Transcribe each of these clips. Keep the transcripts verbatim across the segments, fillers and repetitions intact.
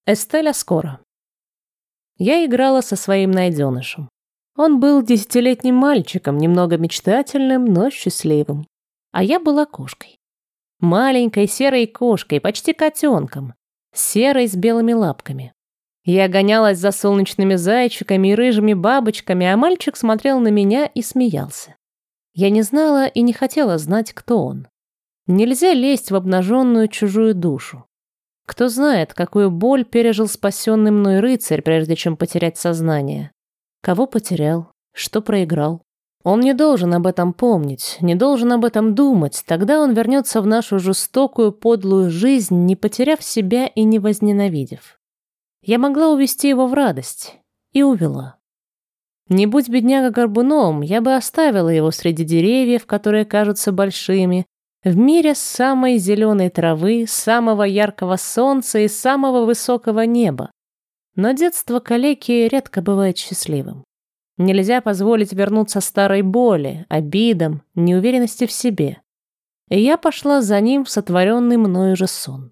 Эстель Аскора. Я играла со своим найденышем. Он был десятилетним мальчиком, немного мечтательным, но счастливым. А я была кошкой. Маленькой серой кошкой, почти котенком, серой с белыми лапками. Я гонялась за солнечными зайчиками и рыжими бабочками, а мальчик смотрел на меня и смеялся. Я не знала и не хотела знать, кто он. Нельзя лезть в обнаженную чужую душу. Кто знает, какую боль пережил спасенный мной рыцарь, прежде чем потерять сознание. Кого потерял, что проиграл. Он не должен об этом помнить, не должен об этом думать, тогда он вернется в нашу жестокую, подлую жизнь, не потеряв себя и не возненавидев. Я могла увести его в радость. И увела. Не будь бедняга горбуном, я бы оставила его среди деревьев, которые кажутся большими, в мире самой зеленой травы, самого яркого солнца и самого высокого неба. Но детство калеки редко бывает счастливым. Нельзя позволить вернуться старой боли, обидам, неуверенности в себе. И я пошла за ним в сотворенный мною же сон.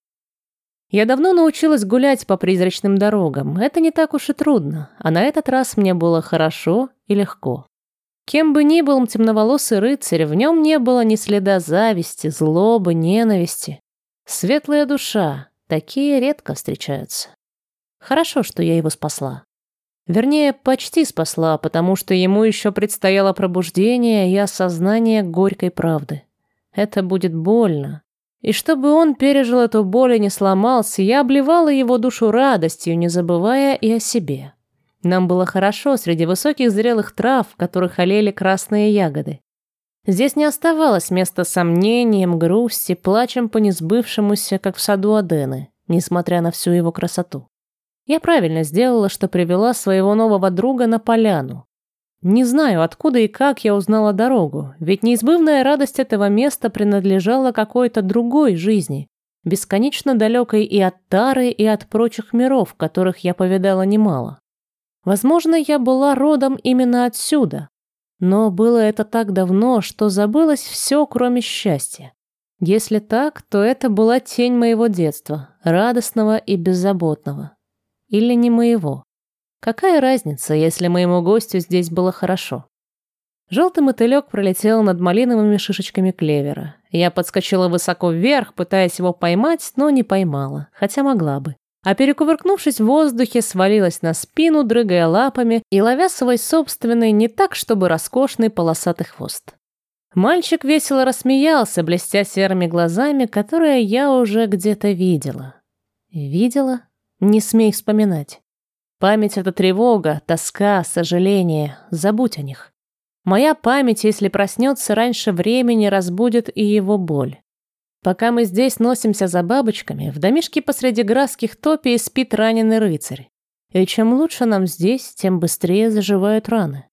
Я давно научилась гулять по призрачным дорогам. Это не так уж и трудно, а на этот раз мне было хорошо и легко. Кем бы ни был темноволосый рыцарь, в нем не было ни следа зависти, злобы, ненависти. Светлая душа, такие редко встречаются. Хорошо, что я его спасла. Вернее, почти спасла, потому что ему еще предстояло пробуждение и осознание горькой правды. Это будет больно. И чтобы он пережил эту боль и не сломался, я обливала его душу радостью, не забывая и о себе. Нам было хорошо среди высоких зрелых трав, в которых олели красные ягоды. Здесь не оставалось места сомнениям, грусти, плачем по несбывшемуся, как в саду Адены, несмотря на всю его красоту. Я правильно сделала, что привела своего нового друга на поляну. Не знаю, откуда и как я узнала дорогу, ведь неизбывная радость этого места принадлежала какой-то другой жизни, бесконечно далекой и от Тары, и от прочих миров, которых я повидала немало. Возможно, я была родом именно отсюда, но было это так давно, что забылось все, кроме счастья. Если так, то это была тень моего детства, радостного и беззаботного. Или не моего. Какая разница, если моему гостю здесь было хорошо? Желтый мотылек пролетел над малиновыми шишечками клевера. Я подскочила высоко вверх, пытаясь его поймать, но не поймала, хотя могла бы. А перекувыркнувшись в воздухе, свалилась на спину, дрыгая лапами и ловя свой собственный, не так чтобы роскошный полосатый хвост. Мальчик весело рассмеялся, блестя серыми глазами, которые я уже где-то видела. Видела? Не смей вспоминать. Память — это тревога, тоска, сожаление. Забудь о них. Моя память, если проснется раньше времени, разбудит и его боль. Пока мы здесь носимся за бабочками, в домишке посреди графских топий спит раненый рыцарь. И чем лучше нам здесь, тем быстрее заживают раны.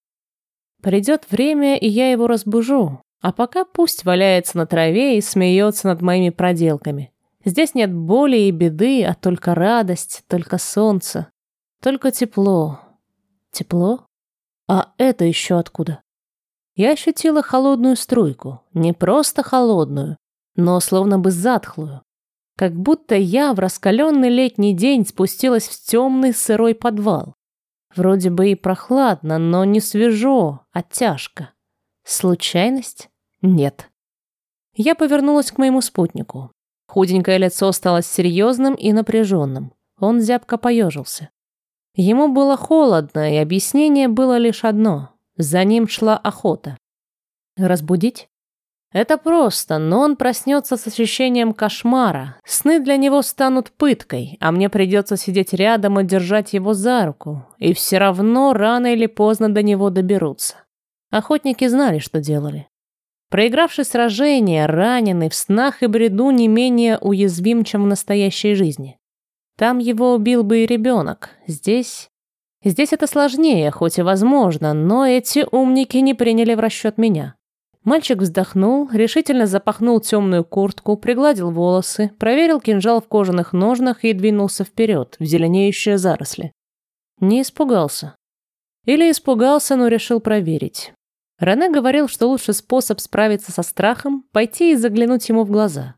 Придет время, и я его разбужу, а пока пусть валяется на траве и смеется над моими проделками. Здесь нет боли и беды, а только радость, только солнце, только тепло. Тепло? А это еще откуда? Я ощутила холодную струйку, не просто холодную, но словно бы затхлую. Как будто я в раскаленный летний день спустилась в темный сырой подвал. Вроде бы и прохладно, но не свежо, а тяжко. Случайность? Нет. Я повернулась к моему спутнику. Худенькое лицо стало серьезным и напряженным. Он зябко поежился. Ему было холодно, и объяснение было лишь одно. За ним шла охота. Разбудить? Это просто, но он проснется с ощущением кошмара. Сны для него станут пыткой, а мне придется сидеть рядом и держать его за руку. И все равно рано или поздно до него доберутся. Охотники знали, что делали. Проигравший сражение, раненый, в снах и бреду не менее уязвим, чем в настоящей жизни. Там его убил бы и ребенок. Здесь... Здесь это сложнее, хоть и возможно, но эти умники не приняли в расчет меня. Мальчик вздохнул, решительно запахнул темную куртку, пригладил волосы, проверил кинжал в кожаных ножнах и двинулся вперед, в зеленеющие заросли. Не испугался. Или испугался, но решил проверить. Рене говорил, что лучший способ справиться со страхом — пойти и заглянуть ему в глаза.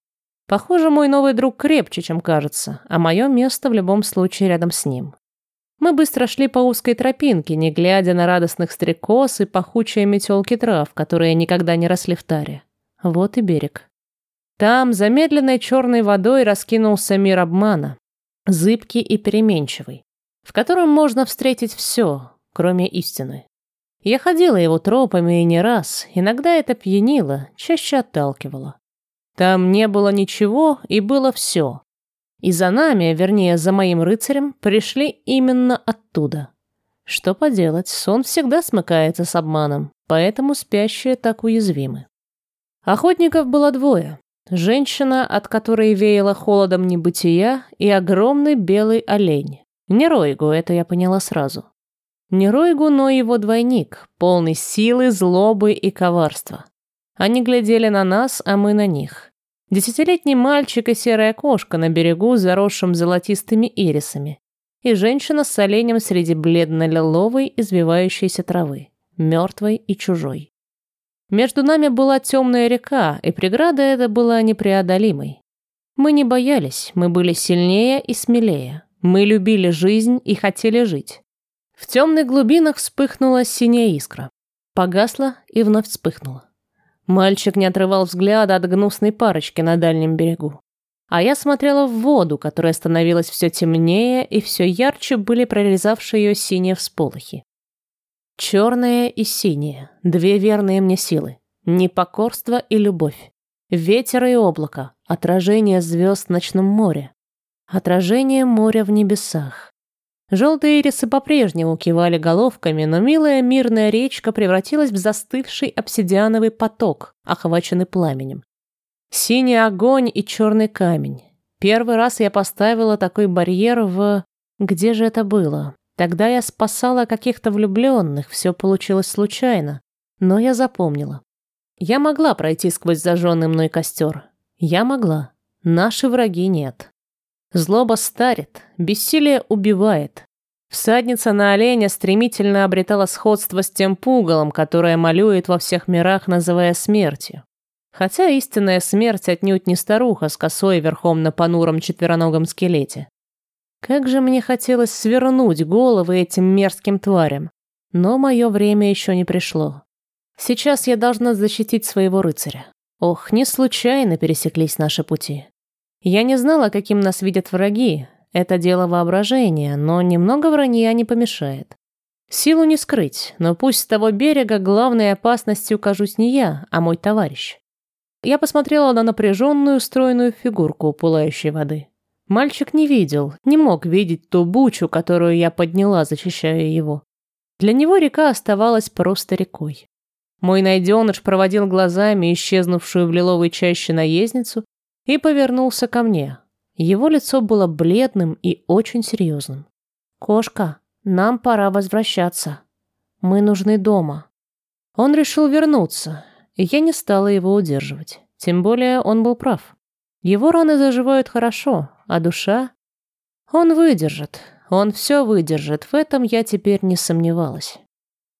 Похоже, мой новый друг крепче, чем кажется, а мое место в любом случае рядом с ним. Мы быстро шли по узкой тропинке, не глядя на радостных стрекоз и пахучие метелки трав, которые никогда не росли в таре. Вот и берег. Там, за медленной черной водой, раскинулся мир обмана, зыбкий и переменчивый, в котором можно встретить все, кроме истины. Я ходила его тропами и не раз, иногда это пьянило, чаще отталкивало. Там не было ничего и было все. И за нами, вернее, за моим рыцарем, пришли именно оттуда. Что поделать, сон всегда смыкается с обманом, поэтому спящие так уязвимы. Охотников было двое. Женщина, от которой веяло холодом небытия, и огромный белый олень. Не Ройгу, это я поняла сразу. Не Ройгу, но его двойник, полный силы, злобы и коварства. Они глядели на нас, а мы на них. Десятилетний мальчик и серая кошка на берегу, заросшим золотистыми ирисами. И женщина с оленем среди бледно-лиловой извивающейся травы, мертвой и чужой. Между нами была темная река, и преграда эта была непреодолимой. Мы не боялись, мы были сильнее и смелее. Мы любили жизнь и хотели жить. В темных глубинах вспыхнула синяя искра. Погасла и вновь вспыхнула. Мальчик не отрывал взгляда от гнусной парочки на дальнем берегу. А я смотрела в воду, которая становилась все темнее, и все ярче были прорезавшие ее синие всполохи. Черное и синее, две верные мне силы. Непокорство и любовь. Ветер и облако, отражение звезд в ночном море. Отражение моря в небесах. Желтые ирисы по-прежнему кивали головками, но милая мирная речка превратилась в застывший обсидиановый поток, охваченный пламенем. Синий огонь и черный камень. Первый раз я поставила такой барьер в... Где же это было? Тогда я спасала каких-то влюбленных, все получилось случайно. Но я запомнила. Я могла пройти сквозь зажженный мной костер. Я могла. Наши враги нет. Злоба старит, бессилие убивает. Всадница на оленя стремительно обретала сходство с тем пугалом, которое малюет во всех мирах, называя смертью. Хотя истинная смерть отнюдь не старуха с косой верхом на понуром четвероногом скелете. Как же мне хотелось свернуть головы этим мерзким тварям. Но мое время еще не пришло. Сейчас я должна защитить своего рыцаря. Ох, не случайно пересеклись наши пути. Я не знала, каким нас видят враги. Это дело воображения, но немного вранья не помешает. Силу не скрыть, но пусть с того берега главной опасностью кажусь не я, а мой товарищ. Я посмотрела на напряженную, стройную фигурку у пылающей воды. Мальчик не видел, не мог видеть ту бучу, которую я подняла, защищая его. Для него река оставалась просто рекой. Мой найденыш проводил глазами исчезнувшую в лиловой чаще наездницу и повернулся ко мне. Его лицо было бледным и очень серьезным. «Кошка, нам пора возвращаться. Мы нужны дома». Он решил вернуться, и я не стала его удерживать. Тем более он был прав. Его раны заживают хорошо, а душа... Он выдержит, он все выдержит, в этом я теперь не сомневалась.